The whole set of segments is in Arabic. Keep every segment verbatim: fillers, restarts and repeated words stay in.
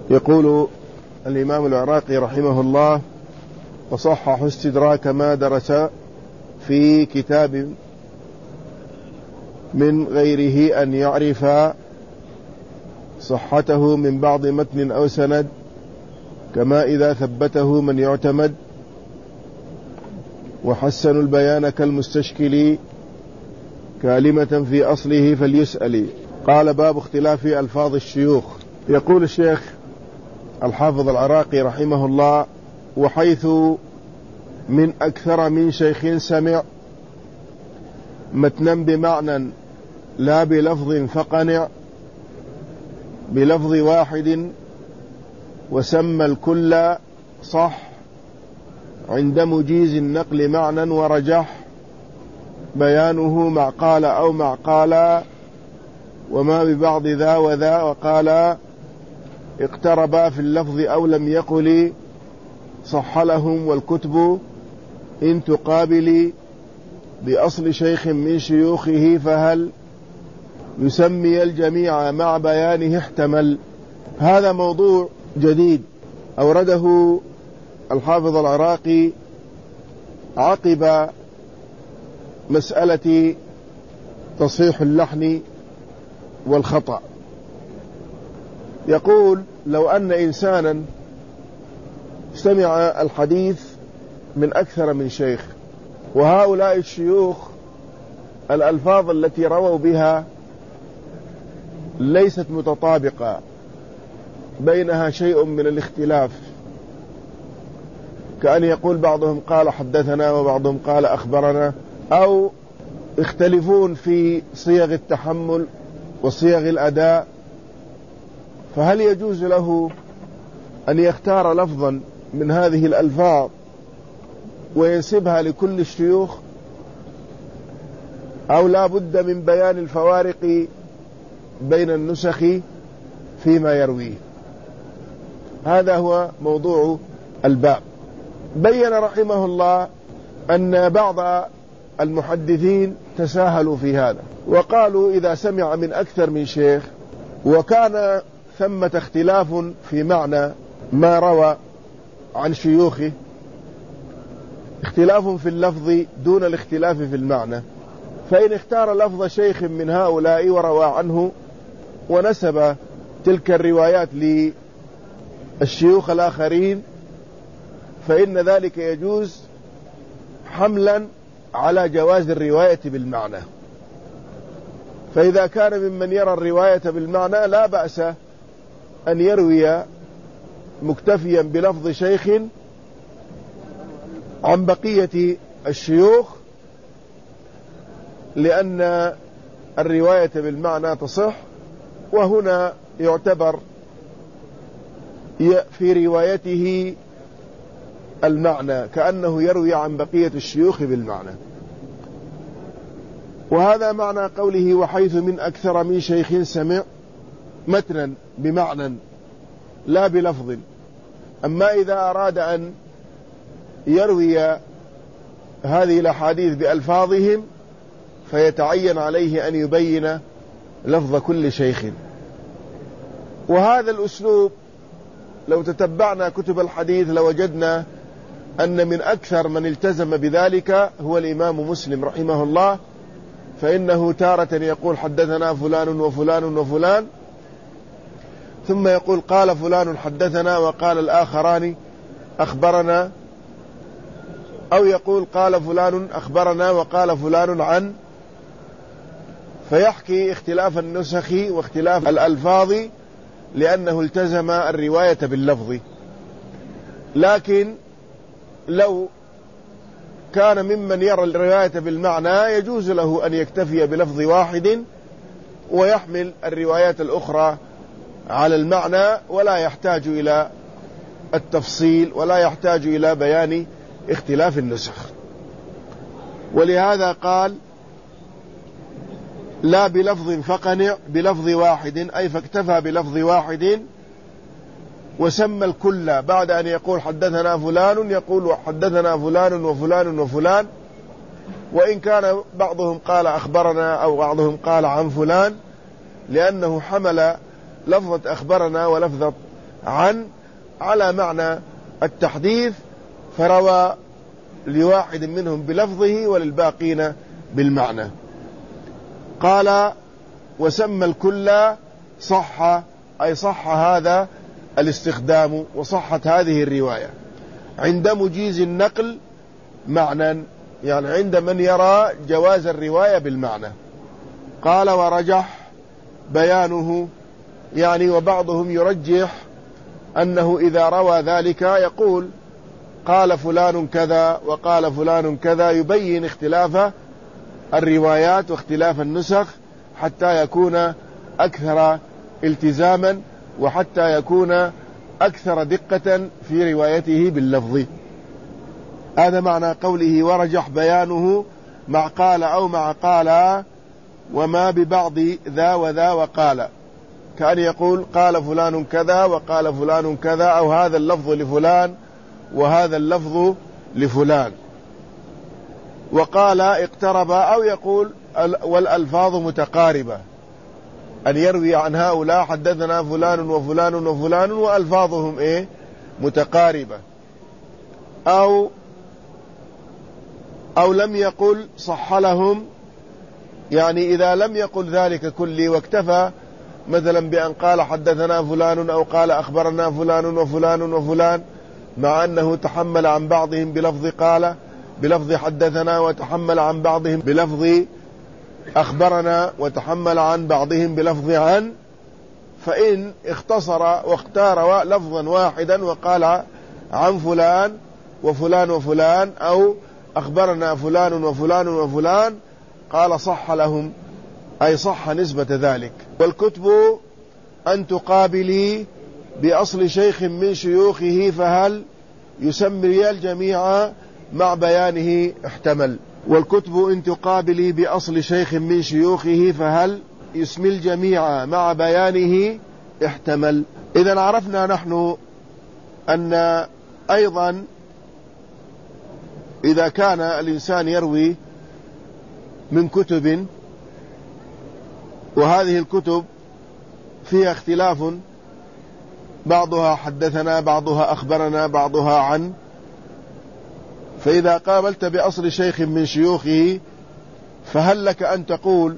يقول الإمام العراقي رحمه الله: وصحح استدراك ما درس في كتاب من غيره أن يعرف صحته من بعض متن أو سند، كما إذا ثبته من يعتمد، وحسنوا البيان كالمستشكل كلمة في أصله فليسأل. قال: باب اختلاف ألفاظ الشيوخ. يقول الشيخ الحافظ العراقي رحمه الله: وحيث من أكثر من شيخ سمع متنا بمعنى لا بلفظ فقنع بلفظ واحد وسمى الكل صح عند مجيز النقل معنى ورجح بيانه مع قال أو مع قال وما ببعض ذا وذا، وقال اقتربا في اللفظ أو لم يقل صح لهم والكتب إن تقابل بأصل شيخ من شيوخه فهل يسمي الجميع مع بيانه احتمل. هذا موضوع جديد أورده الحافظ العراقي عقب مسألة تصحيح اللحن والخطأ. يقول: لو أن إنسانا سمع الحديث من أكثر من شيخ، وهؤلاء الشيوخ الألفاظ التي رووا بها ليست متطابقة، بينها شيء من الاختلاف، كأن يقول بعضهم قال حدثنا وبعضهم قال أخبرنا، أو يختلفون في صيغ التحمل وصيغ الأداء، فهل يجوز له أن يختار لفظا من هذه الألفاظ وينسبها لكل الشيوخ، أو لا بد من بيان الفوارق بين النسخ فيما يرويه؟ هذا هو موضوع الباب. بين رحمه الله أن بعض المحدثين تساهلوا في هذا، وقالوا إذا سمع من أكثر من شيخ وكان ثمة اختلاف في معنى ما روى عن شيوخه، اختلاف في اللفظ دون الاختلاف في المعنى، فإن اختار لفظ شيخ من هؤلاء وروى عنه ونسب تلك الروايات للشيوخ الآخرين، فإن ذلك يجوز حملا على جواز الرواية بالمعنى. فإذا كان ممن يرى الرواية بالمعنى لا بأس أن يروي مكتفيا بلفظ شيخ عن بقية الشيوخ، لأن الرواية بالمعنى تصح، وهنا يعتبر في روايته المعنى كأنه يروي عن بقية الشيوخ بالمعنى. وهذا معنى قوله: وحيث من أكثر من شيخ سمع متنا بمعنى لا بلفظ. أما إذا أراد أن يروي هذه الأحاديث بألفاظهم فيتعين عليه أن يبين لفظ كل شيخ. وهذا الأسلوب لو تتبعنا كتب الحديث لوجدنا أن من أكثر من التزم بذلك هو الإمام مسلم رحمه الله، فإنه تارة يقول حدثنا فلان وفلان وفلان، ثم يقول قال فلان حدثنا وقال الآخران أخبرنا، أو يقول قال فلان أخبرنا وقال فلان عن، فيحكي اختلاف النسخ واختلاف الألفاظ لأنه التزم الرواية باللفظ. لكن لو كان ممن يرى الرواية بالمعنى يجوز له أن يكتفي بلفظ واحد ويحمل الروايات الأخرى على المعنى، ولا يحتاج إلى التفصيل ولا يحتاج إلى بيان اختلاف النسخ. ولهذا قال: لا بلفظ فقنع بلفظ واحد، أي فاكتفى بلفظ واحد وسمى الكل. بعد أن يقول حدثنا فلان يقول حدثنا فلان وفلان وفلان، وإن كان بعضهم قال أخبرنا أو بعضهم قال عن فلان، لأنه حمل لفظة أخبرنا ولفظة عن على معنى التحديث، فروى لواحد منهم بلفظه وللباقين بالمعنى. قال وسمى الكل صح، أي صح هذا الاستخدام وصحت هذه الرواية عند مجيز النقل معنى، يعني عند من يرى جواز الرواية بالمعنى. قال ورجح بيانه، يعني وبعضهم يرجح أنه إذا روى ذلك يقول قال فلان كذا وقال فلان كذا، يبين اختلاف الروايات واختلاف النسخ حتى يكون أكثر التزاما وحتى يكون أكثر دقة في روايته باللفظ. هذا معنى قوله ورجح بيانه مع قال أو مع قال وما ببعض ذا وذا وقال، كأن يقول قال فلان كذا وقال فلان كذا، أو هذا اللفظ لفلان وهذا اللفظ لفلان. وقال اقترب، أو يقول والألفاظ متقاربة، أن يروي عن هؤلاء حدثنا فلان وفلان وفلان وألفاظهم إيه متقاربة. أو أو لم يقل صح لهم، يعني إذا لم يقل ذلك كله واكتفى مثلا بأن قال حدثنا فلان أو قال أخبرنا فلان وفلان وفلان، مع أنه تحمل عن بعضهم بلفظ قال بلفظ حدثنا، وتحمل عن بعضهم بلفظ أخبرنا، وتحمل عن بعضهم بلفظ عن، فإن اختصر واختار لفظا واحدا وقال عن فلان وفلان وفلان أو أخبرنا فلان وفلان وفلان، قال صح لهم، أي صح نسبة ذلك. والكتب أن تقابلي بأصل شيخ من شيوخه فهل يسمي الجميع مع بيانه احتمل. والكتب أن تقابلي بأصل شيخ من شيوخه فهل يسمي الجميع مع بيانه احتمل. إذن عرفنا نحن أن أيضا إذا كان الإنسان يروي من كتب وهذه الكتب فيها اختلاف، بعضها حدثنا بعضها أخبرنا بعضها عن، فإذا قابلت بأصل شيخ من شيوخه فهل لك أن تقول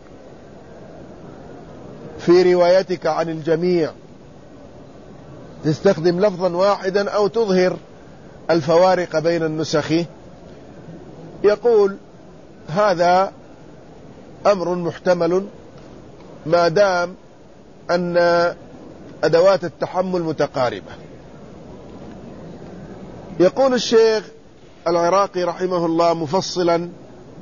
في روايتك عن الجميع تستخدم لفظا واحدا أو تظهر الفوارق بين النسخ؟ يقول هذا أمر محتمل ما دام أن أدوات التحمل متقاربة. يقول الشيخ العراقي رحمه الله مفصلا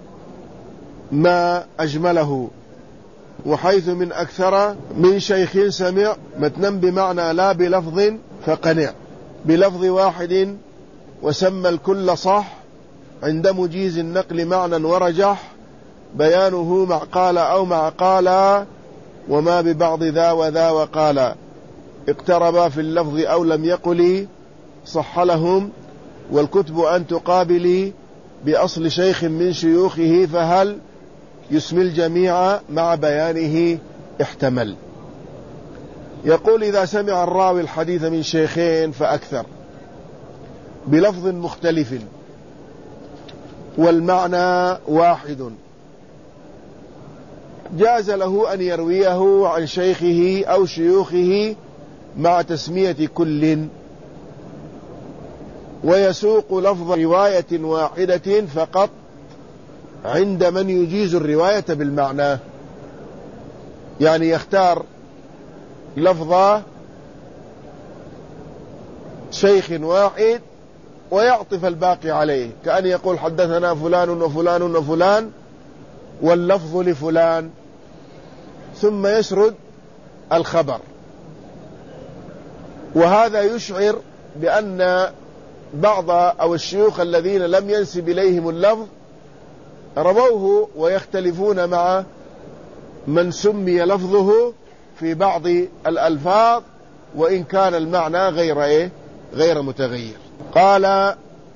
ما أجمله، وحيث من أكثر من شيخ سمع متنا بمعنى لا بلفظ فقنع بلفظ واحد وسمى الكل صح عند مجيز النقل معنى ورجح بيانه مع قال أو مع قال وما ببعض ذا وذا وقال، اقتربا في اللفظ أو لم يقل صح لهم. والكتب أن تقابلي بأصل شيخ من شيوخه فهل يسمي الجميع مع بيانه احتمل. يقول إذا سمع الراوي الحديث من شيخين فأكثر بلفظ مختلف والمعنى واحد، جاز له أن يرويه عن شيخه أو شيوخه مع تسمية كل، ويسوق لفظ رواية واحدة فقط عند من يجيز الرواية بالمعنى، يعني يختار لفظ شيخ واحد ويعطف الباقي عليه، كأن يقول حدثنا فلان وفلان وفلان واللفظ لفلان، ثم يسرد الخبر. وهذا يشعر بأن بعض أو الشيوخ الذين لم ينسب إليهم اللفظ رووه ويختلفون مع من سمي لفظه في بعض الألفاظ وإن كان المعنى غير إيه؟ غير متغير. قال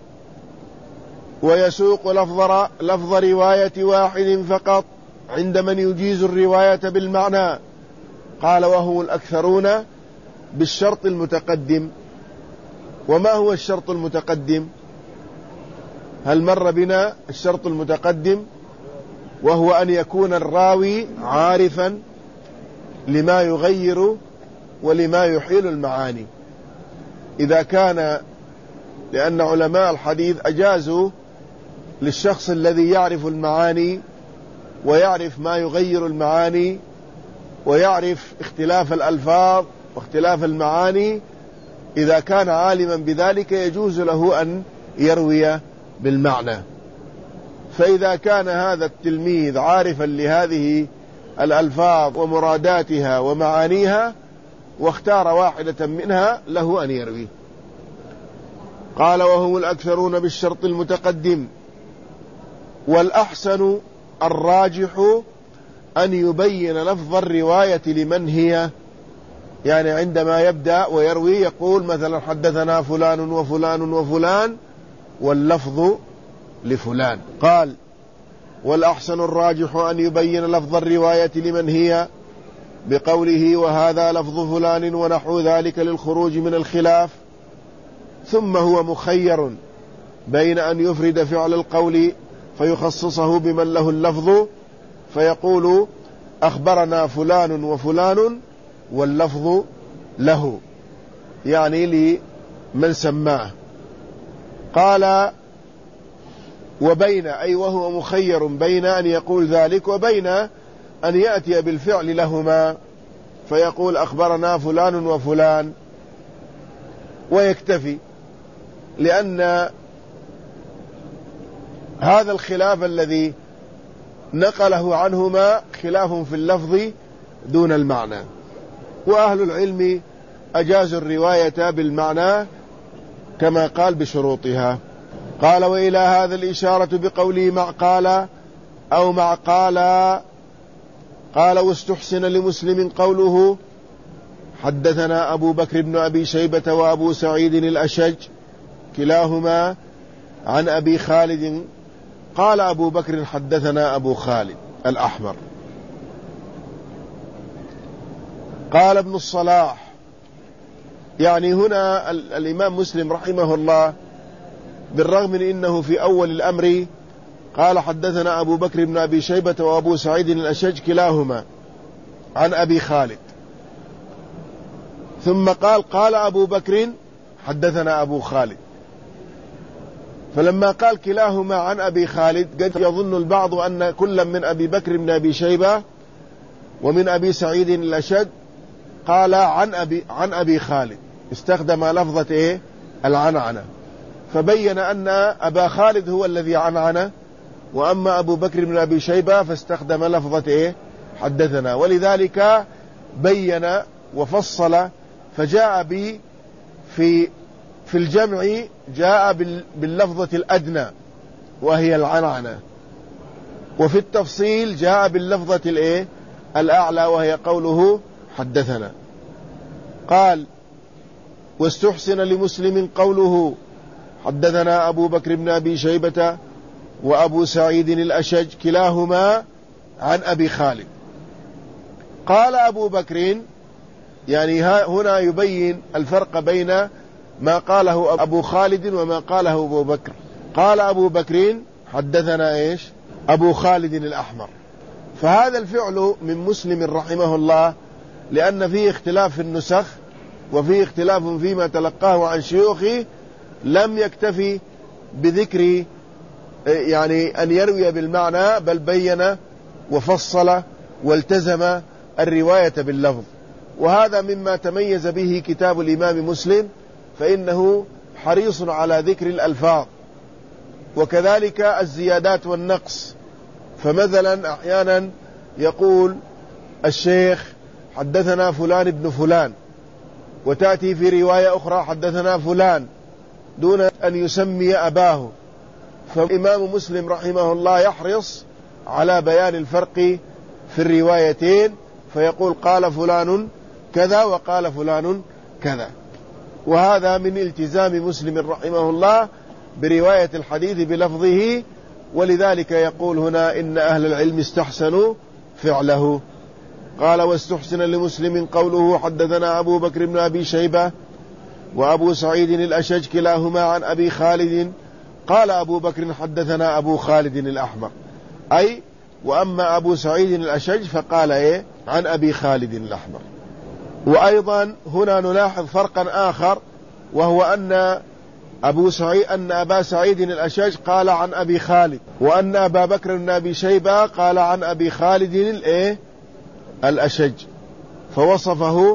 ويسوق لفظ, لفظ رواية واحد فقط عند من يجيز الرواية بالمعنى. قال وهم الأكثرون بالشرط المتقدم. وما هو الشرط المتقدم؟ هل مر بنا الشرط المتقدم؟ وهو أن يكون الراوي عارفا لما يغير ولما يحيل المعاني. إذا كان، لأن علماء الحديث أجازوا للشخص الذي يعرف المعاني ويعرف ما يغير المعاني ويعرف اختلاف الألفاظ واختلاف المعاني، إذا كان عالما بذلك يجوز له أن يروي بالمعنى. فإذا كان هذا التلميذ عارفا لهذه الألفاظ ومراداتها ومعانيها واختار واحدة منها له أن يروي. قال وهم الأكثرون بالشرط المتقدم. والأحسن الراجح أن يبين لفظ الرواية لمن هي، يعني عندما يبدأ ويروي يقول مثلا حدثنا فلان وفلان وفلان واللفظ لفلان. قال والأحسن الراجح أن يبين لفظ الرواية لمن هي بقوله وهذا لفظ فلان ونحو ذلك للخروج من الخلاف. ثم هو مخير بين أن يفرد فعل القول فيخصصه بمن له اللفظ فيقول أخبرنا فلان وفلان واللفظ له، يعني لمن سماه. قال وبين، أي وهو مخير بين أن يقول ذلك وبين أن يأتي بالفعل لهما فيقول أخبرنا فلان وفلان ويكتفي، لأن هذا الخلاف الذي نقله عنهما خلاف في اللفظ دون المعنى. وأهل العلم أجازوا الرواية بالمعنى كما قال بشروطها. قال وإلى هذا الإشارة بقوله مع قال أو مع قال. قال واستحسن لمسلم قوله حدثنا أبو بكر بن أبي شيبة وأبو سعيد الأشج كلاهما عن أبي خالد. قال أبو بكر حدثنا أبو خالد الأحمر. قال ابن الصلاح، يعني هنا الإمام مسلم رحمه الله بالرغم من إنه في أول الأمر قال حدثنا أبو بكر بن أبي شيبة وأبو سعيد الأشج كلاهما عن أبي خالد، ثم قال قال أبو بكر حدثنا أبو خالد. فلما قال كلاهما عن أبي خالد قد يظن البعض أن كل من أبي بكر بن أبي شيبة ومن أبي سعيد الأشج قال عن أبي, عن أبي خالد، استخدم لفظة إيه؟ العنعنة، فبين أن أبا خالد هو الذي عنعنه، وأما أبو بكر بن أبي شيبة فاستخدم لفظة إيه؟ حدثنا. ولذلك بين وفصل فجاء بي في في الجمع جاء باللفظة الأدنى وهي العنعنة، وفي التفصيل جاء باللفظة الإيه؟ الأعلى وهي قوله حدثنا. قال واستحسن لمسلم قوله حدثنا أبو بكر بن أبي شيبة وأبو سعيد الأشج كلاهما عن أبي خالد. قال أبو بكر، يعني هنا يبين الفرق بين ما قاله أبو خالد وما قاله أبو بكر. قال أبو بكر حدثنا إيش؟ أبو خالد الأحمر. فهذا الفعل من مسلم رحمه الله لأن فيه اختلاف في النسخ وفيه اختلاف فيما تلقاه عن شيوخه، لم يكتفي بذكر يعني أن يروي بالمعنى، بل بين وفصل والتزم الرواية باللفظ. وهذا مما تميز به كتاب الإمام مسلم، فإنه حريص على ذكر الألفاظ وكذلك الزيادات والنقص. فمثلا أحيانا يقول الشيخ حدثنا فلان ابن فلان، وتأتي في رواية أخرى حدثنا فلان دون أن يسمي أباه. فالإمام مسلم رحمه الله يحرص على بيان الفرق في الروايتين، فيقول قال فلان كذا وقال فلان كذا. وهذا من التزام مسلم رحمه الله برواية الحديث بلفظه، ولذلك يقول هنا إن أهل العلم استحسنوا فعله. قال واستحسن لمسلم قوله حدثنا أبو بكر بن أبي شيبة وأبو سعيد الأشج كلاهما عن أبي خالد قال أبو بكر حدثنا أبو خالد الأحمر، أي وأما أبو سعيد الأشج فقال إيه عن أبي خالد الأحمر. وأيضا هنا نلاحظ فرقا آخر، وهو أن أبو سعيد أن أبا سعيد الأشج قال عن أبي خالد، وأن أبا بكر بن أبي شيبة قال عن أبي خالد الإيه الأشج، فوصفه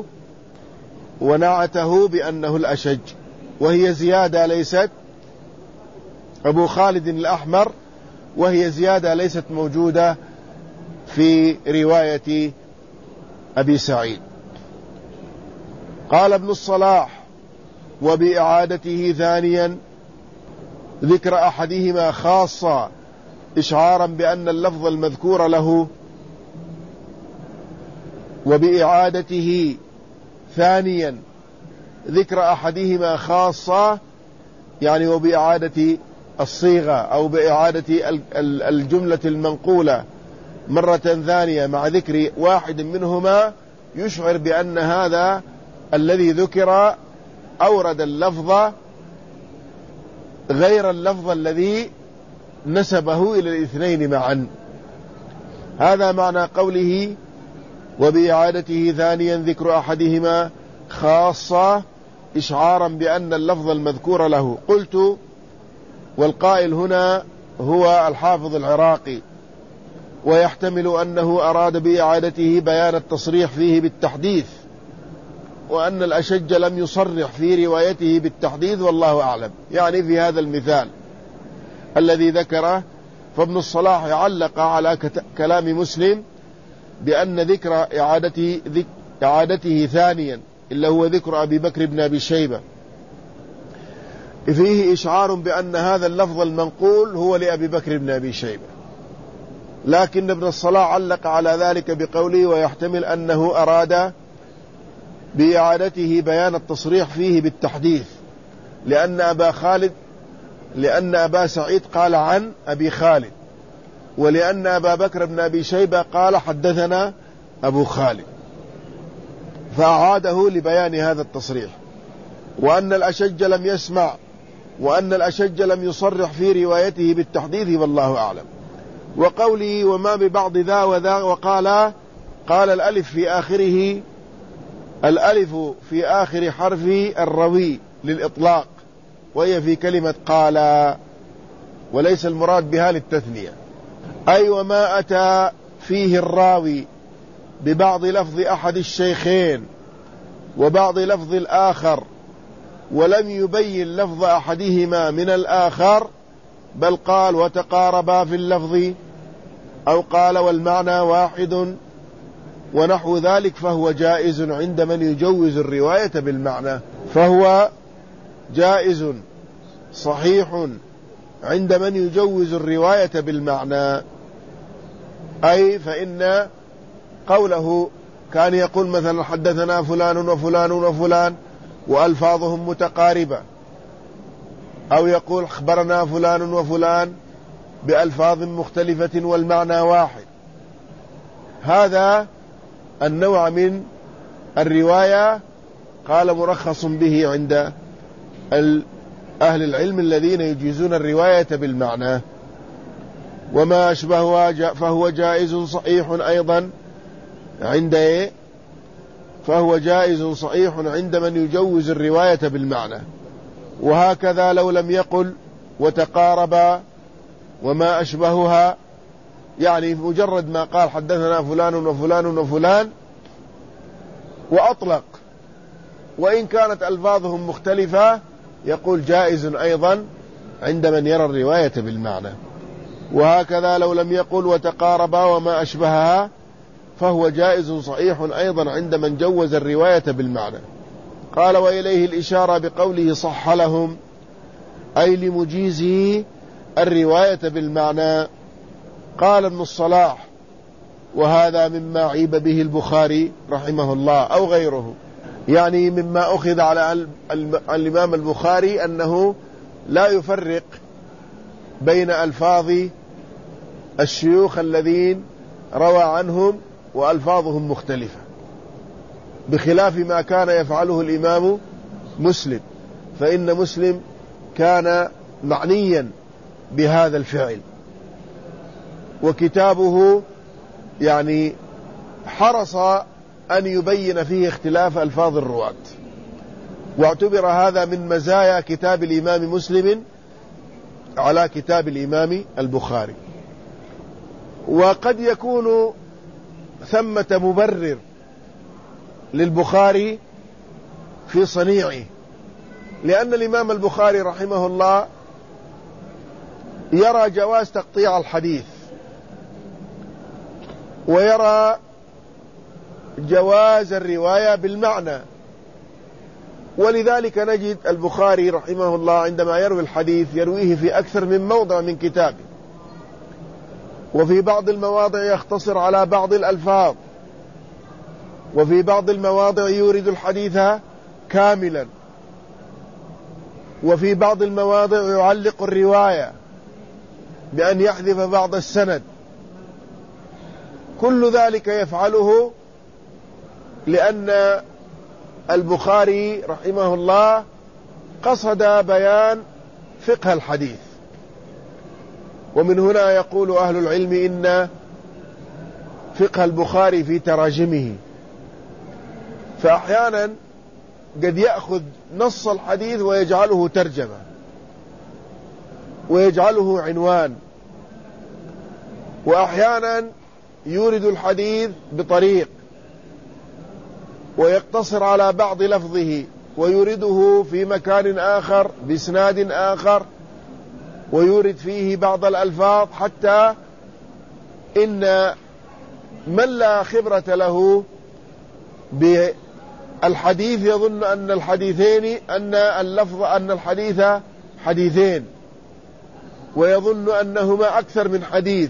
ونعته بأنه الأشج، وهي زيادة ليست أبو خالد الأحمر، وهي زيادة ليست موجودة في رواية أبي سعيد. قال ابن الصلاح وبإعادته ثانيا ذكر أحدهما خاصة إشعارا بأن اللفظ المذكور له، وبإعادته ثانيا ذكر أحدهما خاصة يعني وبإعادة الصيغة أو بإعادة الجملة المنقولة مرة ثانية مع ذكر واحد منهما يشعر بأن هذا الذي ذكر أورد اللفظ غير اللفظ الذي نسبه إلى الاثنين معا. هذا معنى قوله وبإعادته ثانيا ذكر أحدهما خاصة إشعارا بأن اللفظ المذكور له. قلت والقائل هنا هو الحافظ العراقي، ويحتمل أنه أراد بإعادته بيان التصريح فيه بالتحديث، وأن الأشج لم يصرح في روايته بالتحديث، والله أعلم. يعني في هذا المثال الذي ذكره، فابن الصلاح علق على كلام مسلم بأن ذكر إعادته, ذك إعادته ثانيا إلا هو ذكر أبي بكر بن أبي شيبة فيه إشعار بأن هذا اللفظ المنقول هو لأبي بكر بن أبي شيبة، لكن ابن الصلاح علق على ذلك بقوله ويحتمل أنه أراد بإعادته بيان التصريح فيه بالتحديث، لأن أبا خالد لأن أبا سعيد قال عن أبي خالد، ولأن أبا بكر بن أبي شيبة قال حدثنا أبو خالد، فأعاده لبيان هذا التصريح. وأن الأشج لم يسمع وأن الأشج لم يصرح في روايته بالتحديث، والله أعلم. وقوله وما ببعض ذا وذا، وقال قال الألف في آخره، الألف في آخر حرف الروي للإطلاق، وهي في كلمة قال، وليس المراد بها للتثنية. أي وما أتى فيه الراوي ببعض لفظ أحد الشيخين وبعض لفظ الآخر ولم يبين لفظ أحدهما من الآخر، بل قال وتقاربا في اللفظ، أو قال والمعنى واحد ونحو ذلك، فهو جائز عند من يجوز الرواية بالمعنى، فهو جائز صحيح عند من يجوز الرواية بالمعنى. أي فإن قوله كان يقول مثلا حدثنا فلان وفلان وفلان وألفاظهم متقاربة، أو يقول أخبرنا فلان وفلان بألفاظ مختلفة والمعنى واحد، هذا النوع من الرواية قال مرخص به عند أهل العلم الذين يجيزون الرواية بالمعنى. وما أشبهها فهو جائز صحيح أيضا عند إيه؟ فهو جائز صحيح عند من يجوز الرواية بالمعنى. وهكذا لو لم يقل وتقاربا وما أشبهها، يعني مجرد ما قال حدثنا فلان وفلان وفلان وأطلق، وإن كانت ألفاظهم مختلفة يقول جائز أيضا عند من يرى الرواية بالمعنى. وهكذا لو لم يقل وتقاربا وما أشبهها فهو جائز صحيح أيضا عند من جوز الرواية بالمعنى. قال وإليه الإشارة بقوله صح لهم، أي لمجيزه الرواية بالمعنى. قال ابن الصلاح وهذا مما عيب به البخاري رحمه الله أو غيره، يعني مما أخذ على الإمام البخاري أنه لا يفرق بين ألفاظ الشيوخ الذين روى عنهم وألفاظهم مختلفة، بخلاف ما كان يفعله الإمام مسلم، فإن مسلم كان معنيا بهذا الفعل، وكتابه يعني حرص أن يبين فيه اختلاف ألفاظ الرواة، واعتبر هذا من مزايا كتاب الإمام مسلم على كتاب الإمام البخاري. وقد يكون ثمة مبرر للبخاري في صنيعه، لأن الإمام البخاري رحمه الله يرى جواز تقطيع الحديث، ويرى جواز الرواية بالمعنى، ولذلك نجد البخاري رحمه الله عندما يروي الحديث يرويه في أكثر من موضع من كتابه، وفي بعض المواضع يختصر على بعض الألفاظ، وفي بعض المواضع يورد الحديث كاملا، وفي بعض المواضع يعلق الرواية بأن يحذف بعض السند. كل ذلك يفعله لأن البخاري رحمه الله قصد بيان فقه الحديث. ومن هنا يقول أهل العلم إن فقه البخاري في تراجمه، فأحيانا قد يأخذ نص الحديث ويجعله ترجمة ويجعله عنوان، وأحيانا يورد الحديث بطريق ويقتصر على بعض لفظه ويورده في مكان آخر بإسناد آخر ويورد فيه بعض الألفاظ، حتى إن من لا خبرة له بالحديث يظن أن الحديثين أن اللفظ أن الحديث حديثين، ويظن أنهما أكثر من حديث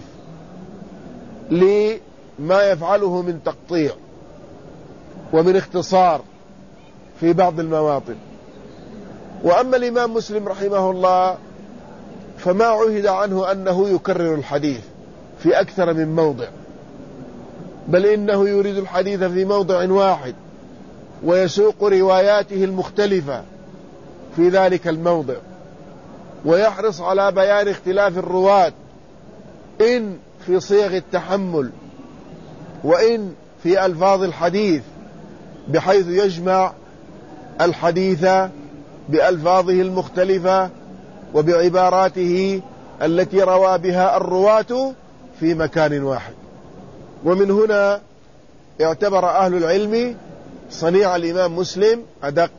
لما يفعله من تقطيع ومن اختصار في بعض المواطن. وأما الإمام مسلم رحمه الله فما عهد عنه أنه يكرر الحديث في أكثر من موضع، بل إنه يريد الحديث في موضع واحد ويسوق رواياته المختلفة في ذلك الموضع، ويحرص على بيان اختلاف الرواة إن في صيغ التحمل وإن في ألفاظ الحديث، بحيث يجمع الحديث بألفاظه المختلفة وبعباراته التي روى بها الرواة في مكان واحد. ومن هنا اعتبر أهل العلم صنيع الإمام مسلم أدق،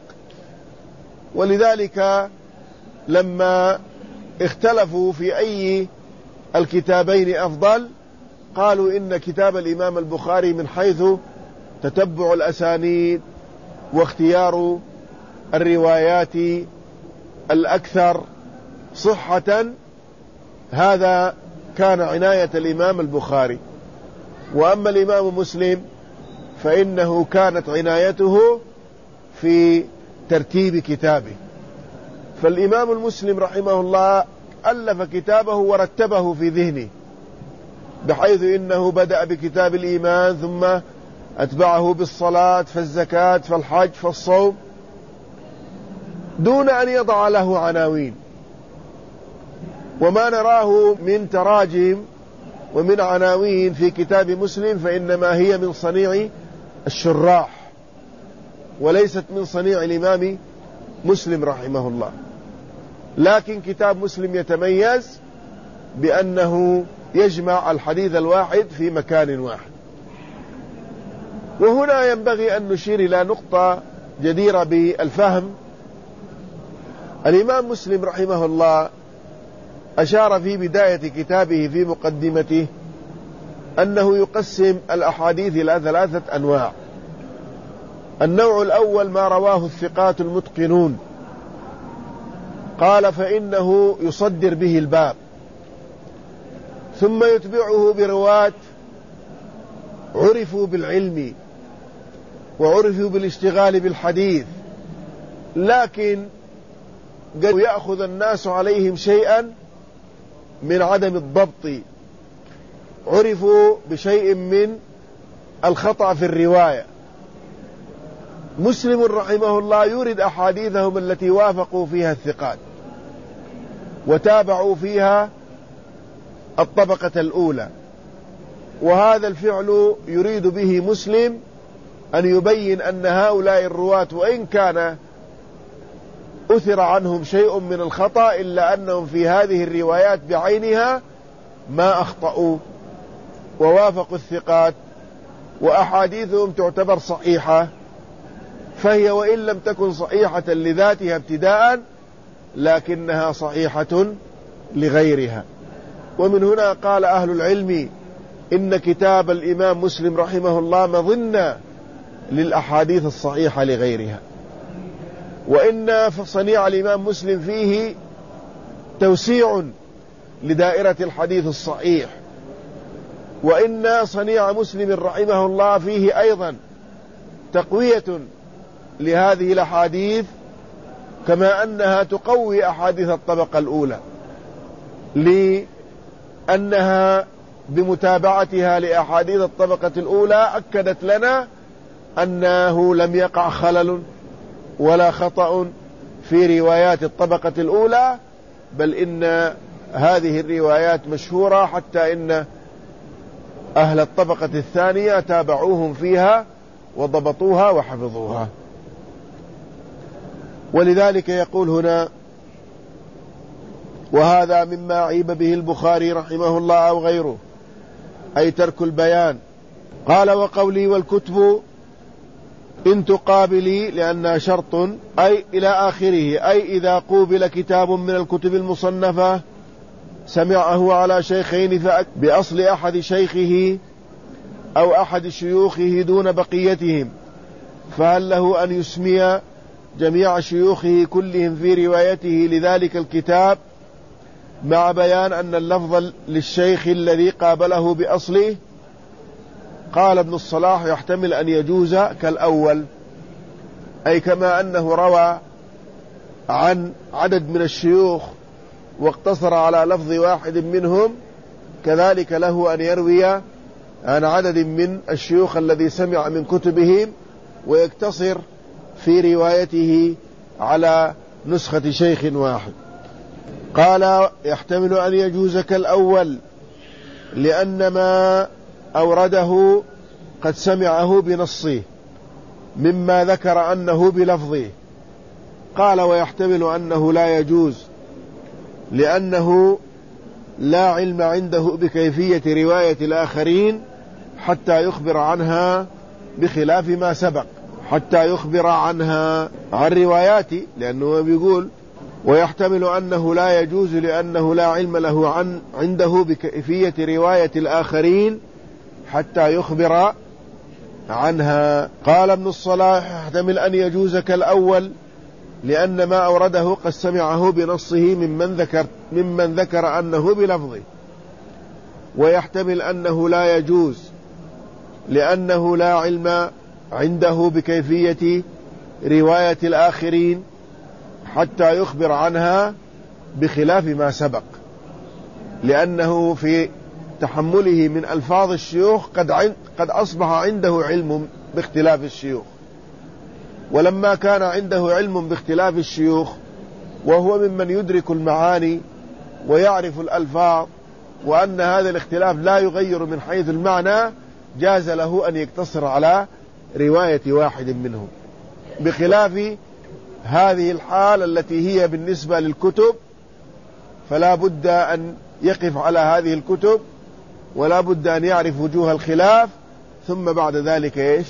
ولذلك لما اختلفوا في أي الكتابين أفضل قالوا إن كتاب الإمام البخاري من حيث تتبع الأسانيد واختيار الروايات الأكثر صحة هذا كان عناية الإمام البخاري. وأما الإمام مسلم فإنه كانت عنايته في ترتيب كتابه. فالإمام المسلم رحمه الله ألف كتابه ورتبه في ذهنه، بحيث إنه بدأ بكتاب الإيمان ثم أتبعه بالصلاة فالزكاة فالحج فالصوم، دون أن يضع له عناوين. وما نراه من تراجم ومن عناوين في كتاب مسلم فإنما هي من صنيع الشراح وليست من صنيع الإمام مسلم رحمه الله. لكن كتاب مسلم يتميز بأنه يجمع الحديث الواحد في مكان واحد. وهنا ينبغي أن نشير إلى نقطة جديرة بالفهم. الإمام مسلم رحمه الله أشار في بداية كتابه في مقدمته أنه يقسم الأحاديث إلى ثلاثة أنواع. النوع الأول ما رواه الثقات المتقنون، قال فإنه يصدر به الباب، ثم يتبعه برواة عرفوا بالعلم وعرفوا بالاشتغال بالحديث، لكن قد يأخذ الناس عليهم شيئا من عدم الضبط، عرفوا بشيء من الخطأ في الرواية. مسلم رحمه الله يورد أحاديثهم التي وافقوا فيها الثقات وتابعوا فيها الطبقة الأولى، وهذا الفعل يريد به مسلم أن يبين أن هؤلاء الرواة وإن كان أثر عنهم شيء من الخطأ إلا أنهم في هذه الروايات بعينها ما أخطأوا ووافقوا الثقات، وأحاديثهم تعتبر صحيحة، فهي وإن لم تكن صحيحة لذاتها ابتداء لكنها صحيحة لغيرها. ومن هنا قال أهل العلم إن كتاب الإمام مسلم رحمه الله مظنة للأحاديث الصحيحة لغيرها، وإن صنيع الإمام مسلم فيه توسيع لدائرة الحديث الصحيح، وإن صنيع مسلم رحمه الله فيه أيضا تقوية لهذه الأحاديث كما أنها تقوي أحاديث الطبقة الأولى، لأنها بمتابعتها لأحاديث الطبقة الأولى أكدت لنا أنه لم يقع خلل ولا خطأ في روايات الطبقة الأولى، بل إن هذه الروايات مشهورة حتى إن أهل الطبقة الثانية تابعوهم فيها وضبطوها وحفظوها. ولذلك يقول هنا: وهذا مما عيب به البخاري رحمه الله أو غيره، أي ترك البيان. قال: وقولي والكتب إن تقابلي لأنها شرط، أي إلى آخره، أي إذا قوبل كتاب من الكتب المصنفة سمعه على شيخين فأك بأصل أحد شيخه أو أحد شيوخه دون بقيتهم، فهل له أن يسمي جميع شيوخه كلهم في روايته لذلك الكتاب مع بيان أن اللفظ للشيخ الذي قابله بأصله؟ قال ابن الصلاح: يحتمل أن يجوز كالأول، أي كما أنه روى عن عدد من الشيوخ واقتصر على لفظ واحد منهم، كذلك له أن يروي عن عدد من الشيوخ الذي سمع من كتبهم ويقتصر في روايته على نسخة شيخ واحد. قال: يحتمل أن يجوز كالأول لأن ما أورده قد سمعه بنصه مما ذكر أنه بلفظه. قال: ويحتمل أنه لا يجوز لأنه لا علم عنده بكيفية رواية الآخرين حتى يخبر عنها بخلاف ما سبق، حتى يخبر عنها عن رواياتي، لأنه بيقول: ويحتمل أنه لا يجوز لأنه لا علم له عن عنده بكيفية رواية الآخرين حتى يخبر عنها. قال ابن الصلاح: يحتمل أن يجوز كالأول لأن ما أورده قد سمعه بنصه ممن ذكر, ممن ذكر أنه بلفظه. ويحتمل أنه لا يجوز لأنه لا علم عنده بكيفية رواية الآخرين حتى يخبر عنها بخلاف ما سبق، لأنه في تحمله من ألفاظ الشيوخ قد, قد أصبح عنده علم باختلاف الشيوخ، ولما كان عنده علم باختلاف الشيوخ وهو ممن يدرك المعاني ويعرف الألفاظ وأن هذا الاختلاف لا يغير من حيث المعنى، جاز له أن يقتصر على رواية واحد منهم، بخلاف هذه الحال التي هي بالنسبة للكتب فلا بد أن يقف على هذه الكتب ولا بد أن يعرف وجوه الخلاف، ثم بعد ذلك إيش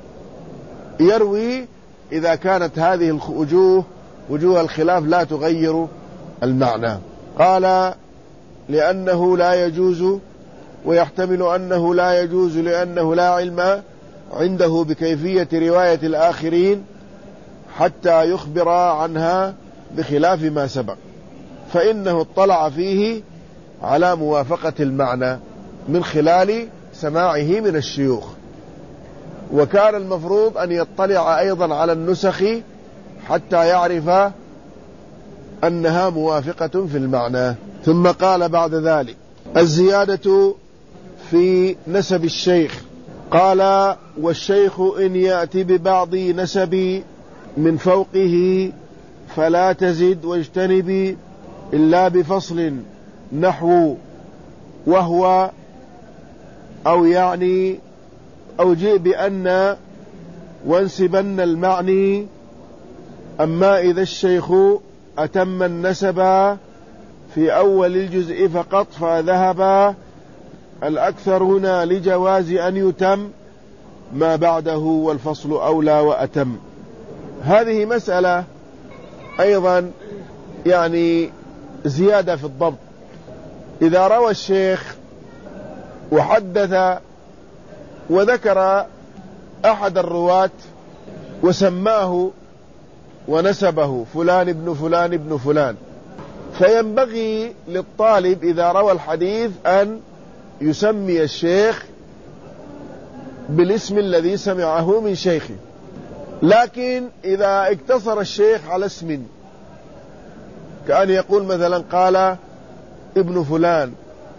يروي إذا كانت هذه الوجوه وجوه الخلاف لا تغير المعنى. قال: لأنه لا يجوز، ويحتمل أنه لا يجوز لأنه لا علم عنده بكيفية رواية الآخرين حتى يخبر عنها بخلاف ما سبق، فإنه اطلع فيه على موافقة المعنى من خلال سماعه من الشيوخ، وكان المفروض أن يطلع أيضا على النسخ حتى يعرف أنها موافقة في المعنى. ثم قال بعد ذلك: الزيادة في نسب الشيخ قال: والشيخ إن يأتي ببعض نسبي من فوقه فلا تزد واجتنبي إلا بفصل نحو وهو أو يعني أو جئ بأن وانسبن المعني. أما إذا الشيخ أتم النسب في أول الجزء فقط فذهب الأكثر هنا لجواز أن يتم ما بعده والفصل أولى وأتم. هذه مسألة أيضا يعني زيادة في الضبط. إذا روى الشيخ وحدث وذكر أحد الرواة وسماه ونسبه فلان ابن فلان ابن فلان، فينبغي للطالب إذا روى الحديث أن يسمي الشيخ بالاسم الذي سمعه من شيخه. لكن إذا اقتصر الشيخ على اسم، كأن يقول مثلا قال ابن فلان،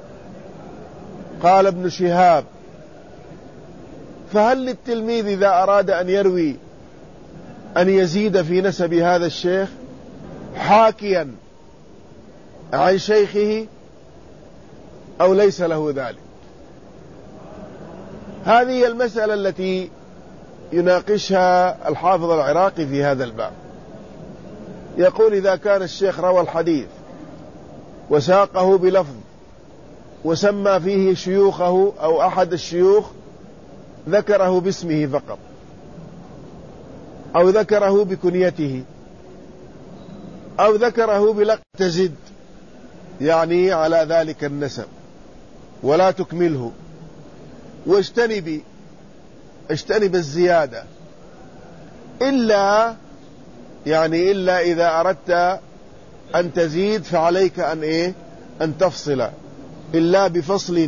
قال ابن شهاب، فهل للتلميذ إذا أراد أن يروي أن يزيد في نسب هذا الشيخ حاكيا عن شيخه أو ليس له ذلك؟ هذه المسألة التي يناقشها الحافظ العراقي في هذا الباب. يقول: إذا كان الشيخ روى الحديث وساقه بلفظ وسمى فيه شيوخه أو أحد الشيوخ ذكره باسمه فقط أو ذكره بكنيته أو ذكره بلقب، تزد يعني على ذلك النسب ولا تكمله، واجتنب اجتنب الزيادة، إلا يعني إلا إذا أردت أن تزيد فعليك أن إيه أن تفصل، إلا بفصل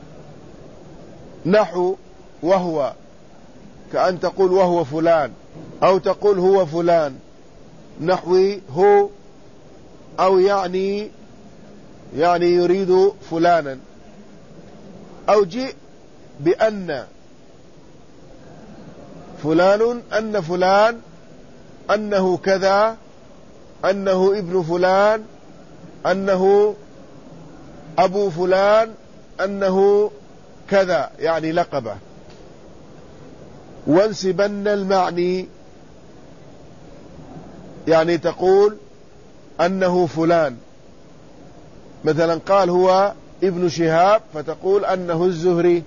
نحو وهو، كأن تقول وهو فلان أو تقول هو فلان، نحوي هو، أو يعني يعني يريد فلانا، أو جئ بأن فلان أن فلان أنه كذا، أنه ابن فلان، أنه أبو فلان، أنه كذا، يعني لقبه. وانسبن المعني، يعني تقول أنه فلان، مثلا قال هو ابن شهاب فتقول أنه الزهري،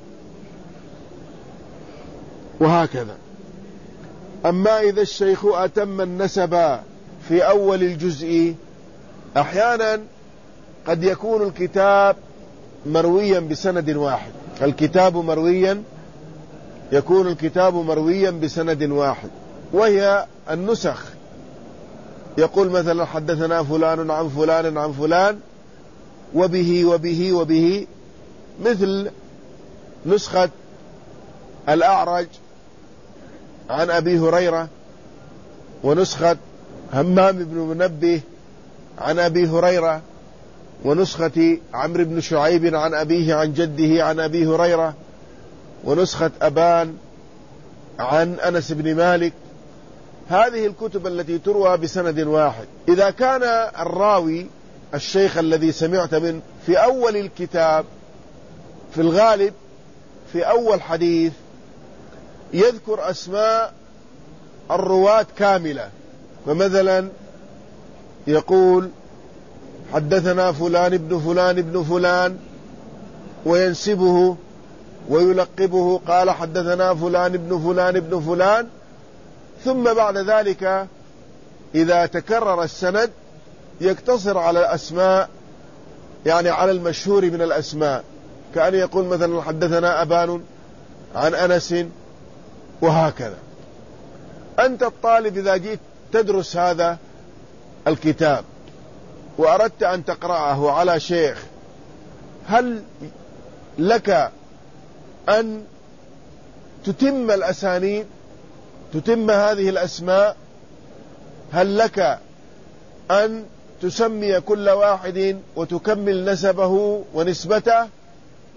وهكذا. أما إذا الشيخ أتم النسب في أول الجزء، أحيانا قد يكون الكتاب مرويا بسند واحد، الكتاب مرويا يكون الكتاب مرويا بسند واحد، وهي النسخ. يقول مثلا حدثنا فلان عن فلان عن فلان وبه وبه وبه، مثل نسخة الأعرج عن أبي هريرة، ونسخة همام بن منبه عن أبي هريرة، ونسخة عمرو بن شعيب عن أبيه عن جده عن أبي هريرة، ونسخة أبان عن أنس بن مالك. هذه الكتب التي تروى بسند واحد. إذا كان الراوي الشيخ الذي سمعت من في أول الكتاب، في الغالب في أول حديث يذكر أسماء الرواة كاملة، فمثلا يقول حدثنا فلان ابن فلان ابن فلان، وينسبه ويلقبه، قال حدثنا فلان ابن فلان ابن فلان، ثم بعد ذلك إذا تكرر السند يقتصر على الأسماء، يعني على المشهور من الأسماء، كأن يقول مثلا حدثنا أبان عن أنس، وهكذا. أنت الطالب إذا جيت تدرس هذا الكتاب وأردت أن تقرأه على شيخ، هل لك أن تتم الأسانيد، تتم هذه الأسماء؟ هل لك أن تسمي كل واحد وتكمل نسبه ونسبته،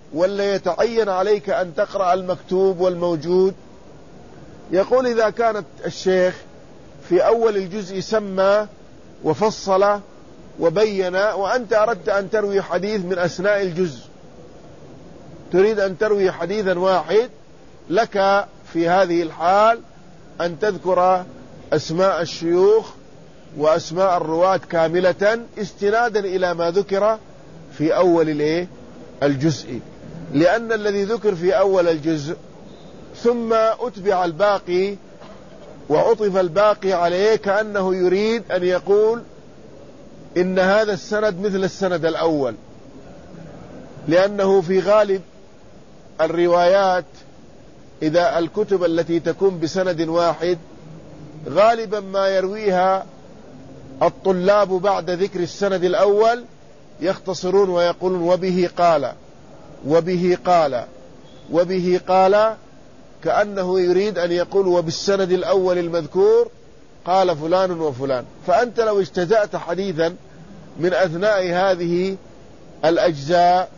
ولا يتعين عليك أن تقرأ المكتوب والموجود؟ يقول إذا كانت الشيخ في أول الجزء سمى وفصل وبين، وأنت أردت أن تروي حديث من أثناء الجزء، تريد أن تروي حديثا واحد، لك في هذه الحال أن تذكر أسماء الشيوخ وأسماء الرواة كاملة استنادا إلى ما ذكر في أول الجزء، لأن الذي ذكر في أول الجزء ثم أتبع الباقي وعطف الباقي عليه كأنه يريد أن يقول إن هذا السند مثل السند الأول، لأنه في غالب الروايات إذا الكتب التي تكون بسند واحد غالبا ما يرويها الطلاب بعد ذكر السند الأول يختصرون ويقولون وبه قال وبه قال وبه قال، كأنه يريد أن يقول وبالسند الأول المذكور قال فلان وفلان. فأنت لو اجتزأت حديثا من أثناء هذه الأجزاء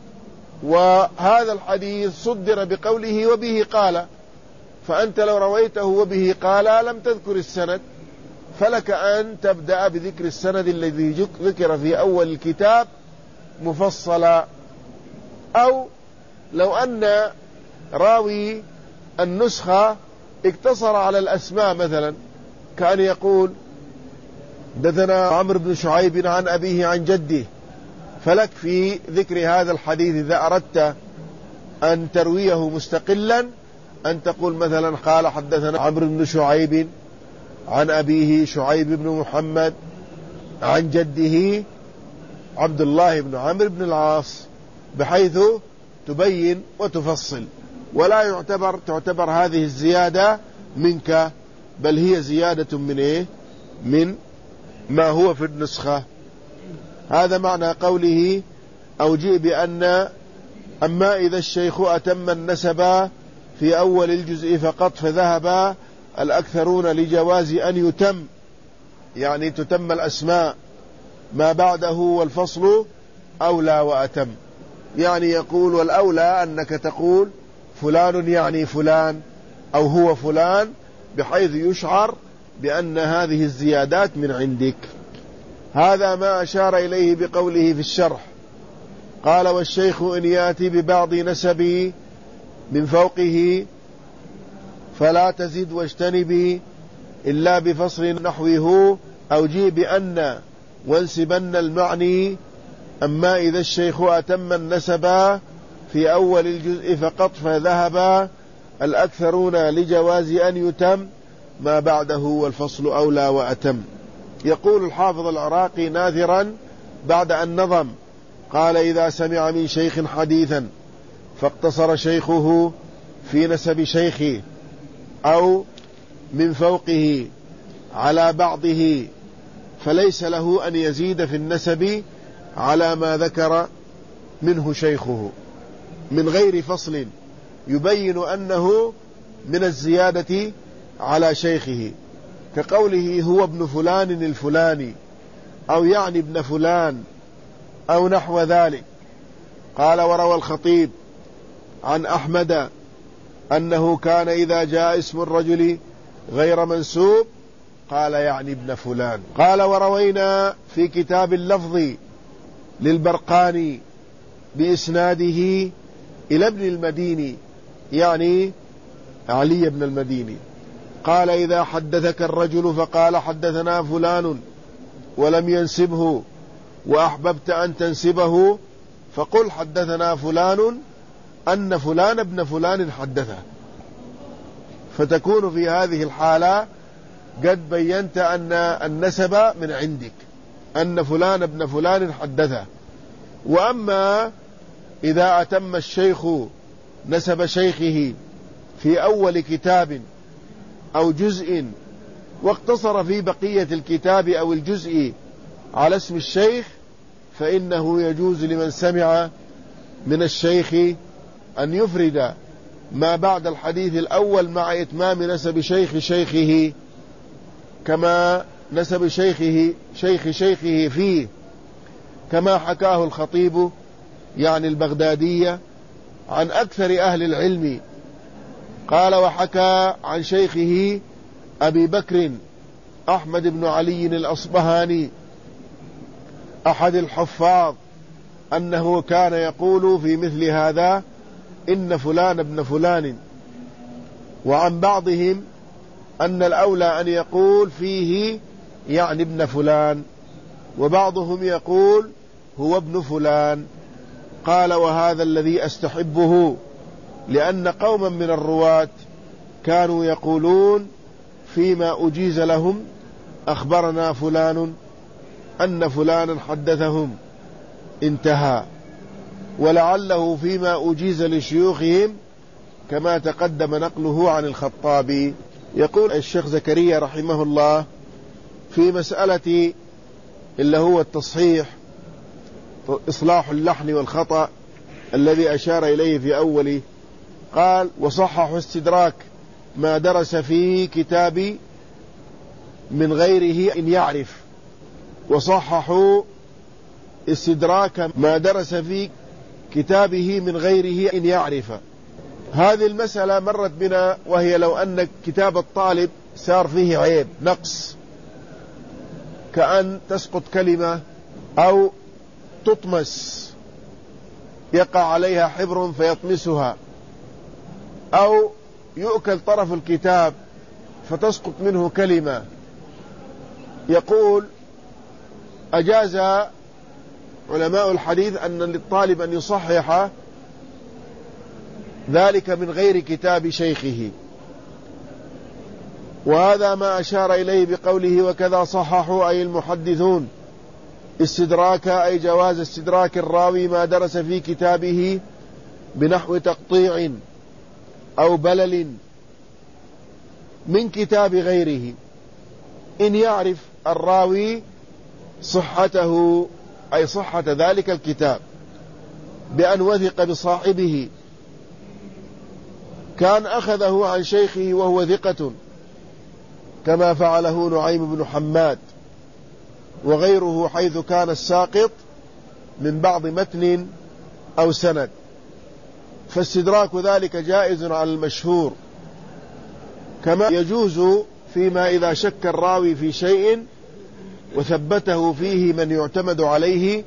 وهذا الحديث صدر بقوله وبه قال، فأنت لو رويته وبه قال لم تذكر السند، فلك أن تبدأ بذكر السند الذي ذكر في أول الكتاب مفصلا. أو لو أن راوي النسخة اقتصر على الأسماء، مثلا كان يقول حدثنا عمرو بن شعيب عن أبيه عن جده، فلك في ذكر هذا الحديث إذا أردت أن ترويه مستقلا أن تقول مثلا قال حدثنا عمرو بن شعيب عن أبيه شعيب بن محمد عن جده عبد الله بن عمرو بن العاص، بحيث تبين وتفصل، ولا يعتبر تعتبر هذه الزيادة منك، بل هي زيادة من إيه؟ من ما هو في النسخة. هذا معنى قوله أو جئ بأن أما إذا الشيخ أتم النسب في أول الجزء فقط فذهب الأكثرون لجواز أن يتم، يعني تتم الأسماء ما بعده والفصل أولى وأتم، يعني يقول والأولى أنك تقول فلان يعني فلان أو هو فلان، بحيث يشعر بأن هذه الزيادات من عندك. هذا ما أشار إليه بقوله في الشرح. قال والشيخ إن يأتي ببعض نسبه من فوقه فلا تزد واجتنبي إلا بفصل نحوه أو جي بأن وانسبن المعني. أما إذا الشيخ أتم النسب في أول الجزء فقط فذهب الأكثرون لجواز أن يتم ما بعده والفصل أولى وأتم. يقول الحافظ العراقي ناذرا بعد أن نظم، قال إذا سمع من شيخ حديثا فاقتصر شيخه في نسب شيخه أو من فوقه على بعضه فليس له أن يزيد في النسب على ما ذكر منه شيخه من غير فصل يبين أنه من الزيادة على شيخه، كقوله هو ابن فلان الفلاني أو يعني ابن فلان أو نحو ذلك. قال وروى الخطيب عن أحمد أنه كان إذا جاء اسم الرجل غير منسوب قال يعني ابن فلان. قال وروينا في كتاب اللفظ للبرقاني بإسناده إلى ابن المديني، يعني علي بن المديني، قال إذا حدثك الرجل فقال حدثنا فلان ولم ينسبه وأحببت أن تنسبه فقل حدثنا فلان أن فلان ابن فلان حدثه، فتكون في هذه الحالة قد بينت أن النسب من عندك، أن فلان ابن فلان حدثه. وأما إذا أتم الشيخ نسب شيخه في أول كتاب أو جزء واقتصر في بقية الكتاب أو الجزء على اسم الشيخ فإنه يجوز لمن سمع من الشيخ أن يفرد ما بعد الحديث الأول مع إتمام نسب شيخ شيخه كما نسب شيخه شيخ شيخه فيه، كما حكاه الخطيب يعني البغدادية عن أكثر أهل العلم. قال: وحكى عن شيخه أبي بكر أحمد بن علي الأصبهاني أحد الحفاظ أنه كان يقول في مثل هذا: إن فلان ابن فلان. وعن بعضهم أن الأولى أن يقول فيه يعني ابن فلان، وبعضهم يقول هو ابن فلان. قال: وهذا الذي أستحبه، لأن قوما من الرواة كانوا يقولون فيما أجيز لهم: أخبرنا فلان أن فلانا حدثهم، انتهى. ولعله فيما أجيز لشيوخهم كما تقدم نقله عن الخطابي. يقول الشيخ زكريا رحمه الله في مسألة اللي هو التصحيح، إصلاح اللحن والخطأ الذي أشار إليه في أوله، قال: وصححوا استدراك ما درس في كتاب من غيره إن يعرف. وصححوا استدراك ما درس في كتابه من غيره إن يعرف. هذه المسألة مرت بنا، وهي لو أن كتاب الطالب صار فيه عيب نقص، كأن تسقط كلمة أو تطمس، يقع عليها حبر فيطمسها، أو يؤكل طرف الكتاب فتسقط منه كلمة. يقول: أجاز علماء الحديث أن للطالب أن يصحح ذلك من غير كتاب شيخه، وهذا ما أشار إليه بقوله: وكذا صححوا أي المحدثون استدراك، أي جواز استدراك الراوي ما درس في كتابه بنحو تقطيع أو بلل من كتاب غيره إن يعرف الراوي صحته، أي صحة ذلك الكتاب، بأن وثق بصاحبه، كان أخذه عن شيخه وهو ثقة، كما فعله نعيم بن حماد وغيره، حيث كان الساقط من بعض متن أو سند، فاستدراك ذلك جائز على المشهور، كما يجوز فيما إذا شك الراوي في شيء وثبته فيه من يعتمد عليه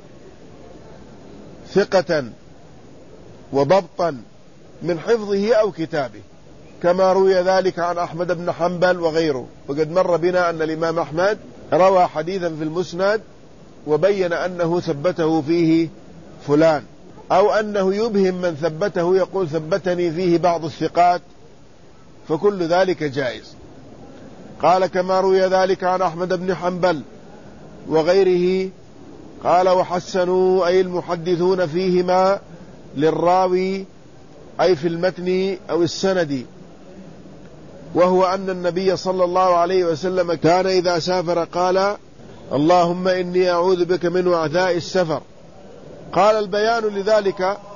ثقة وضبطا من حفظه أو كتابه، كما روي ذلك عن أحمد بن حنبل وغيره. وقد مر بنا أن الإمام أحمد روى حديثا في المسند وبين أنه ثبته فيه فلان، أو أنه يبهم من ثبته، يقول ثبتني فيه بعض الثقات، فكل ذلك جائز. قال: كما روي ذلك عن أحمد بن حنبل وغيره. قال: وحسنوا أي المحدثون فيهما للراوي، أي في المتن أو السند، وهو أن النبي صلى الله عليه وسلم كان إذا سافر قال: اللهم إني أعوذ بك من وعثاء السفر. قال: البيان لذلك